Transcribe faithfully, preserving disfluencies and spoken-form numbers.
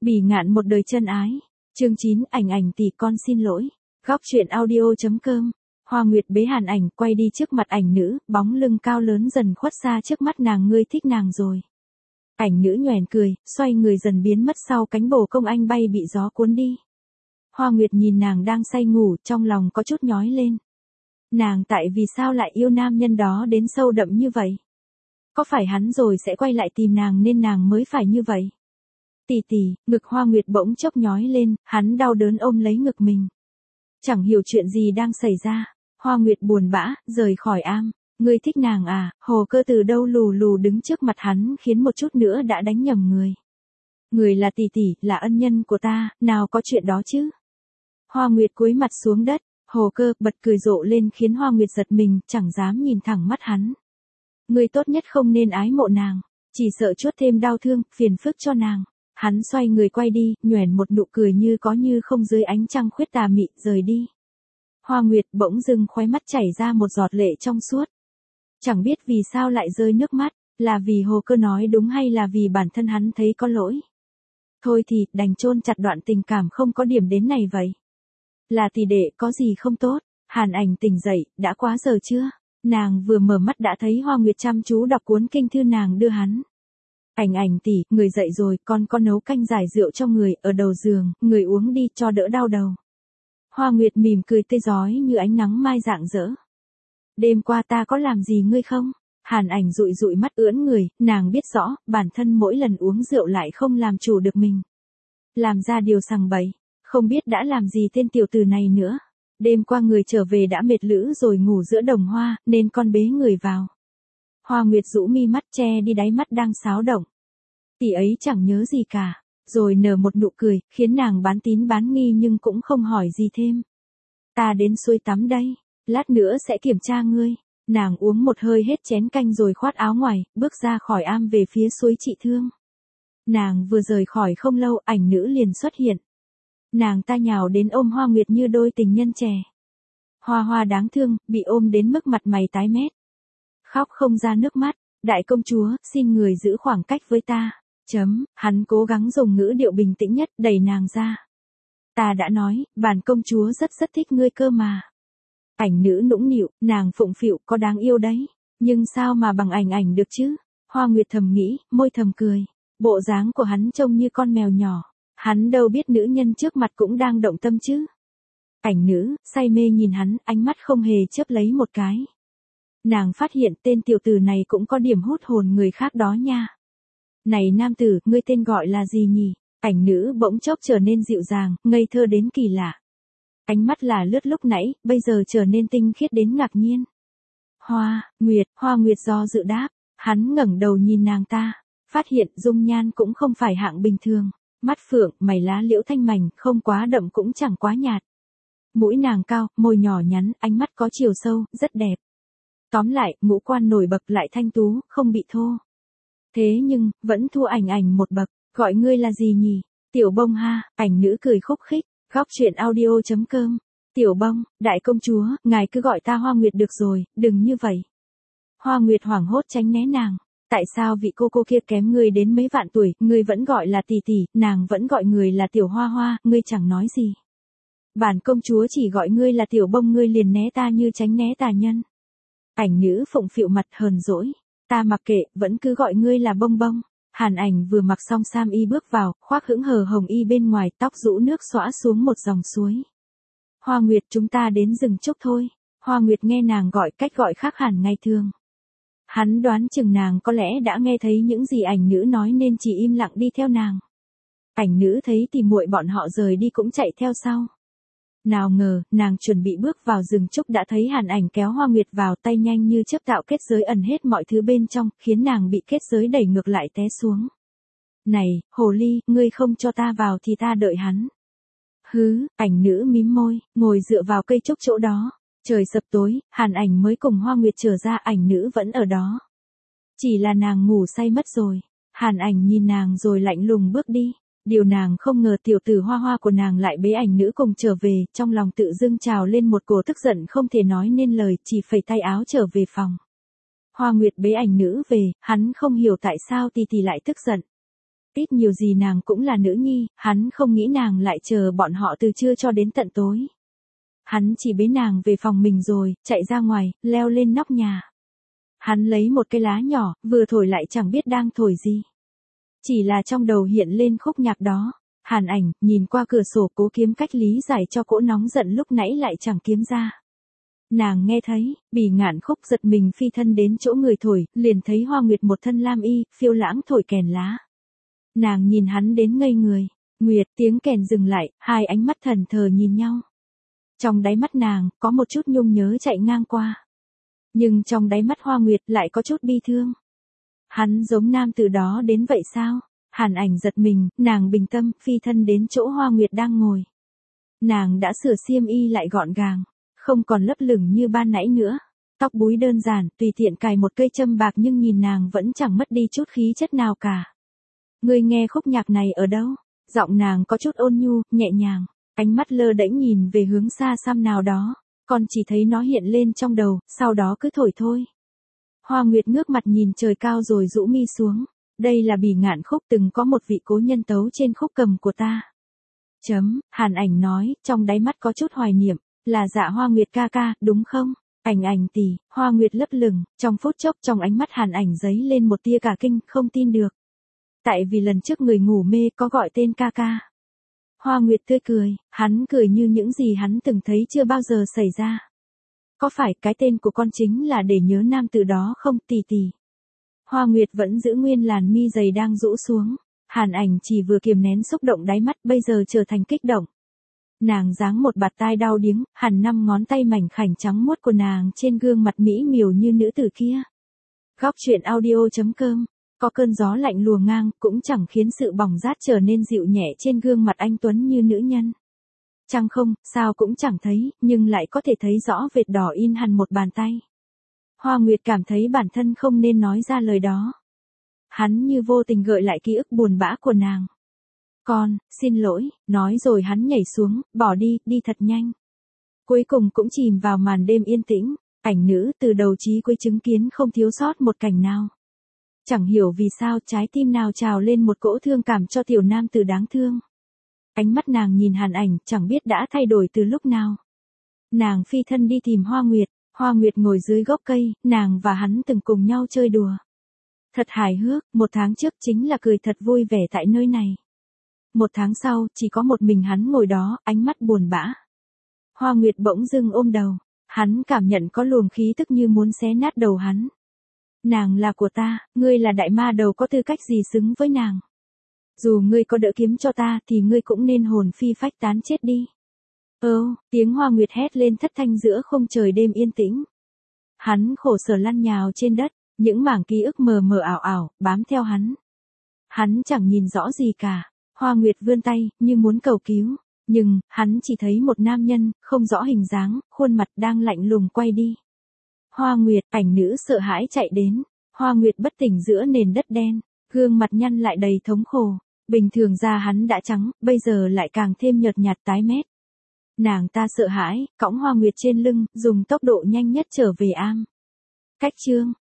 Bỉ ngạn một đời chân ái. Chương chín, ảnh ảnh tỷ con xin lỗi. Góc truyện audio.com. Hoa Nguyệt bế Hàn Ảnh quay đi trước mặt ảnh nữ, bóng lưng cao lớn dần khuất xa trước mắt nàng. Ngươi thích nàng rồi. Ảnh nữ nhoẻn cười, xoay người dần biến mất sau cánh bồ công anh bay bị gió cuốn đi. Hoa Nguyệt nhìn nàng đang say ngủ, trong lòng có chút nhói lên. Nàng tại vì sao lại yêu nam nhân đó đến sâu đậm như vậy? Có phải hắn rồi sẽ quay lại tìm nàng nên nàng mới phải như vậy? Tỷ tỷ, ngực Hoa Nguyệt bỗng chốc nhói lên, hắn đau đớn ôm lấy ngực mình. Chẳng hiểu chuyện gì đang xảy ra. Hoa Nguyệt buồn bã, rời khỏi am. Ngươi thích nàng à? Hồ Cơ từ đâu lù lù đứng trước mặt hắn khiến một chút nữa đã đánh nhầm người. Người là tỷ tỷ, là ân nhân của ta, nào có chuyện đó chứ? Hoa Nguyệt cúi mặt xuống đất, Hồ Cơ bật cười rộ lên khiến Hoa Nguyệt giật mình, chẳng dám nhìn thẳng mắt hắn. Ngươi tốt nhất không nên ái mộ nàng, chỉ sợ chuốt thêm đau thương, phiền phức cho nàng. Hắn xoay người quay đi, nhoẻn một nụ cười như có như không dưới ánh trăng khuyết tà mị, rời đi. Hoa Nguyệt bỗng dưng khóe mắt chảy ra một giọt lệ trong suốt. Chẳng biết vì sao lại rơi nước mắt, là vì Hồ Cơ nói đúng hay là vì bản thân hắn thấy có lỗi. Thôi thì, đành chôn chặt đoạn tình cảm không có điểm đến này vậy. Là tỷ đệ có gì không tốt? Hàn Ảnh tỉnh dậy, đã quá giờ chưa? Nàng vừa mở mắt đã thấy Hoa Nguyệt chăm chú đọc cuốn kinh thư nàng đưa hắn. Ảnh Ảnh tỷ, người dậy rồi, con có nấu canh giải rượu cho người, ở đầu giường, người uống đi cho đỡ đau đầu. Hoa Nguyệt mỉm cười tươi rói như ánh nắng mai rạng rỡ. Đêm qua ta có làm gì ngươi không? Hàn Ảnh dụi dụi mắt ưỡn người, nàng biết rõ, bản thân mỗi lần uống rượu lại không làm chủ được mình. Làm ra điều sằng bậy, không biết đã làm gì tên tiểu tử này nữa. Đêm qua người trở về đã mệt lử rồi ngủ giữa đồng hoa, nên con bế người vào. Hoa Nguyệt rũ mi mắt che đi đáy mắt đang xáo động. Tỷ ấy chẳng nhớ gì cả, rồi nở một nụ cười, khiến nàng bán tín bán nghi nhưng cũng không hỏi gì thêm. Ta đến suối tắm đây, lát nữa sẽ kiểm tra ngươi. Nàng uống một hơi hết chén canh rồi khoát áo ngoài, bước ra khỏi am về phía suối Trị Thương. Nàng vừa rời khỏi không lâu, ảnh nữ liền xuất hiện. Nàng ta nhào đến ôm Hoa Nguyệt như đôi tình nhân trẻ. Hoa Hoa đáng thương, bị ôm đến mức mặt mày tái mét. Khóc không ra nước mắt, đại công chúa, xin người giữ khoảng cách với ta. Chấm, hắn cố gắng dùng ngữ điệu bình tĩnh nhất, đẩy nàng ra. Ta đã nói, bản công chúa rất rất thích ngươi cơ mà. Ảnh nữ nũng nịu, nàng phụng phịu, có đáng yêu đấy. Nhưng sao mà bằng Ảnh Ảnh được chứ? Hoa Nguyệt thầm nghĩ, môi thầm cười. Bộ dáng của hắn trông như con mèo nhỏ. Hắn đâu biết nữ nhân trước mặt cũng đang động tâm chứ. Ảnh nữ, say mê nhìn hắn, ánh mắt không hề chớp lấy một cái. Nàng phát hiện tên tiểu tử này cũng có điểm hút hồn người khác đó nha. Này nam tử, ngươi tên gọi là gì nhỉ? Ảnh nữ bỗng chốc trở nên dịu dàng, ngây thơ đến kỳ lạ. Ánh mắt là lướt lúc nãy, bây giờ trở nên tinh khiết đến ngạc nhiên. Hoa, Nguyệt, Hoa Nguyệt do dự đáp. Hắn ngẩng đầu nhìn nàng ta, phát hiện dung nhan cũng không phải hạng bình thường. Mắt phượng, mày lá liễu thanh mảnh, không quá đậm cũng chẳng quá nhạt. Mũi nàng cao, môi nhỏ nhắn, ánh mắt có chiều sâu, rất đẹp. Tóm lại, ngũ quan nổi bật lại thanh tú, không bị thô. Thế nhưng, vẫn thua Ảnh Ảnh một bậc. Gọi ngươi là gì nhỉ? Tiểu Bông ha. Ảnh nữ cười khúc khích. Góc truyện audio.com. Tiểu Bông, đại công chúa, ngài cứ gọi ta Hoa Nguyệt được rồi, đừng như vậy. Hoa Nguyệt hoảng hốt tránh né nàng. Tại sao vị cô cô kia kém ngươi đến mấy vạn tuổi, ngươi vẫn gọi là tỷ tỷ, nàng vẫn gọi người là Tiểu Hoa Hoa, ngươi chẳng nói gì. Bản công chúa chỉ gọi ngươi là Tiểu Bông, ngươi liền né ta như tránh né tà nhân. Ảnh nữ phụng phịu mặt hờn dỗi. Ta mặc kệ, vẫn cứ gọi ngươi là Bông Bông. Hàn Ảnh vừa mặc xong sam y bước vào, khoác hững hờ hồng y bên ngoài, tóc rũ nước xõa xuống một dòng suối. Hoa Nguyệt, chúng ta đến rừng trúc thôi. Hoa Nguyệt nghe nàng gọi cách gọi khác hẳn ngày thường. Hắn đoán chừng nàng có lẽ đã nghe thấy những gì ảnh nữ nói nên chỉ im lặng đi theo nàng. Ảnh nữ thấy thì muội bọn họ rời đi cũng chạy theo sau. Nào ngờ, nàng chuẩn bị bước vào rừng trúc đã thấy Hàn Ảnh kéo Hoa Nguyệt vào, tay nhanh như chớp tạo kết giới ẩn hết mọi thứ bên trong, khiến nàng bị kết giới đẩy ngược lại té xuống. Này, hồ ly, ngươi không cho ta vào thì ta đợi hắn. Hứ, ảnh nữ mím môi, ngồi dựa vào cây trúc chỗ đó. Trời sập tối, Hàn Ảnh mới cùng Hoa Nguyệt trở ra, ảnh nữ vẫn ở đó. Chỉ là nàng ngủ say mất rồi. Hàn Ảnh nhìn nàng rồi lạnh lùng bước đi. Điều nàng không ngờ tiểu tử Hoa Hoa của nàng lại bế ảnh nữ cùng trở về, trong lòng tự dưng trào lên một cổ tức giận không thể nói nên lời, chỉ phẩy tay áo trở về phòng. Hoa Nguyệt bế ảnh nữ về, hắn không hiểu tại sao tỷ tỷ lại tức giận. Ít nhiều gì nàng cũng là nữ nhi, hắn không nghĩ nàng lại chờ bọn họ từ trưa cho đến tận tối. Hắn chỉ bế nàng về phòng mình rồi, chạy ra ngoài, leo lên nóc nhà. Hắn lấy một cây lá nhỏ, vừa thổi lại chẳng biết đang thổi gì. Chỉ là trong đầu hiện lên khúc nhạc đó. Hàn Ảnh, nhìn qua cửa sổ cố kiếm cách lý giải cho cỗ nóng giận lúc nãy lại chẳng kiếm ra. Nàng nghe thấy, Bỉ Ngạn Khúc giật mình phi thân đến chỗ người thổi, liền thấy Hoa Nguyệt một thân lam y, phiêu lãng thổi kèn lá. Nàng nhìn hắn đến ngây người. Nguyệt, tiếng kèn dừng lại, hai ánh mắt thần thờ nhìn nhau. Trong đáy mắt nàng, có một chút nhung nhớ chạy ngang qua. Nhưng trong đáy mắt Hoa Nguyệt lại có chút bi thương. Hắn giống nam từ đó đến vậy sao? Hàn Ảnh giật mình, nàng bình tâm, phi thân đến chỗ Hoa Nguyệt đang ngồi. Nàng đã sửa xiêm y lại gọn gàng, không còn lấp lửng như ban nãy nữa. Tóc búi đơn giản, tùy tiện cài một cây châm bạc nhưng nhìn nàng vẫn chẳng mất đi chút khí chất nào cả. Ngươi nghe khúc nhạc này ở đâu? Giọng nàng có chút ôn nhu, nhẹ nhàng, ánh mắt lơ đễnh nhìn về hướng xa xăm nào đó, còn chỉ thấy nó hiện lên trong đầu, sau đó cứ thổi thôi. Hoa Nguyệt ngước mặt nhìn trời cao rồi rũ mi xuống. Đây là Bỉ Ngạn Khúc, từng có một vị cố nhân tấu trên khúc cầm của ta. Chấm, Hàn Ảnh nói, trong đáy mắt có chút hoài niệm, là Dạ Hoa Nguyệt ca ca, đúng không? Ảnh Ảnh tỷ, Hoa Nguyệt lấp lửng, trong phút chốc trong ánh mắt Hàn Ảnh giấy lên một tia cả kinh, không tin được. Tại vì lần trước người ngủ mê có gọi tên ca ca. Hoa Nguyệt tươi cười, hắn cười như những gì hắn từng thấy chưa bao giờ xảy ra. Có phải cái tên của con chính là để nhớ nam từ đó không, tỷ tỷ? Hoa Nguyệt vẫn giữ nguyên làn mi dày đang rũ xuống. Hàn Ảnh chỉ vừa kiềm nén xúc động đáy mắt bây giờ trở thành kích động. Nàng giáng một bạt tai đau điếng, hằn năm ngón tay mảnh khảnh trắng muốt của nàng trên gương mặt mỹ miều như nữ tử kia. Góc truyện audio chấm com. Có cơn gió lạnh lùa ngang, cũng chẳng khiến sự bỏng rát trở nên dịu nhẹ trên gương mặt anh tuấn như nữ nhân. Chẳng không, sao cũng chẳng thấy, nhưng lại có thể thấy rõ vệt đỏ in hằn một bàn tay. Hoa Nguyệt cảm thấy bản thân không nên nói ra lời đó. Hắn như vô tình gợi lại ký ức buồn bã của nàng. Con, xin lỗi, nói rồi hắn nhảy xuống, bỏ đi, đi thật nhanh. Cuối cùng cũng chìm vào màn đêm yên tĩnh, Ảnh nữ từ đầu chí cuối chứng kiến không thiếu sót một cảnh nào. Chẳng hiểu vì sao trái tim nào trào lên một cỗ thương cảm cho tiểu nam tử đáng thương. Ánh mắt nàng nhìn Hàn Ảnh chẳng biết đã thay đổi từ lúc nào. Nàng phi thân đi tìm Hoa Nguyệt, Hoa Nguyệt ngồi dưới gốc cây, nàng và hắn từng cùng nhau chơi đùa. Thật hài hước, một tháng trước chính là cười thật vui vẻ tại nơi này. Một tháng sau, chỉ có một mình hắn ngồi đó, ánh mắt buồn bã. Hoa Nguyệt bỗng dưng ôm đầu, hắn cảm nhận có luồng khí tức như muốn xé nát đầu hắn. Nàng là của ta, ngươi là đại ma đầu có tư cách gì xứng với nàng. Dù ngươi có đỡ kiếm cho ta thì ngươi cũng nên hồn phi phách tán chết đi. Ơ, tiếng Hoa Nguyệt hét lên thất thanh giữa không trời đêm yên tĩnh. Hắn khổ sở lăn nhào trên đất, những mảng ký ức mờ mờ ảo ảo, bám theo hắn. Hắn chẳng nhìn rõ gì cả, Hoa Nguyệt vươn tay, như muốn cầu cứu, nhưng, hắn chỉ thấy một nam nhân, không rõ hình dáng, khuôn mặt đang lạnh lùng quay đi. Hoa Nguyệt, Ảnh nữ sợ hãi chạy đến, Hoa Nguyệt bất tỉnh giữa nền đất đen, gương mặt nhăn lại đầy thống khổ, bình thường da hắn đã trắng, bây giờ lại càng thêm nhợt nhạt tái mét. Nàng ta sợ hãi, cõng Hoa Nguyệt trên lưng, dùng tốc độ nhanh nhất trở về am. Cách chương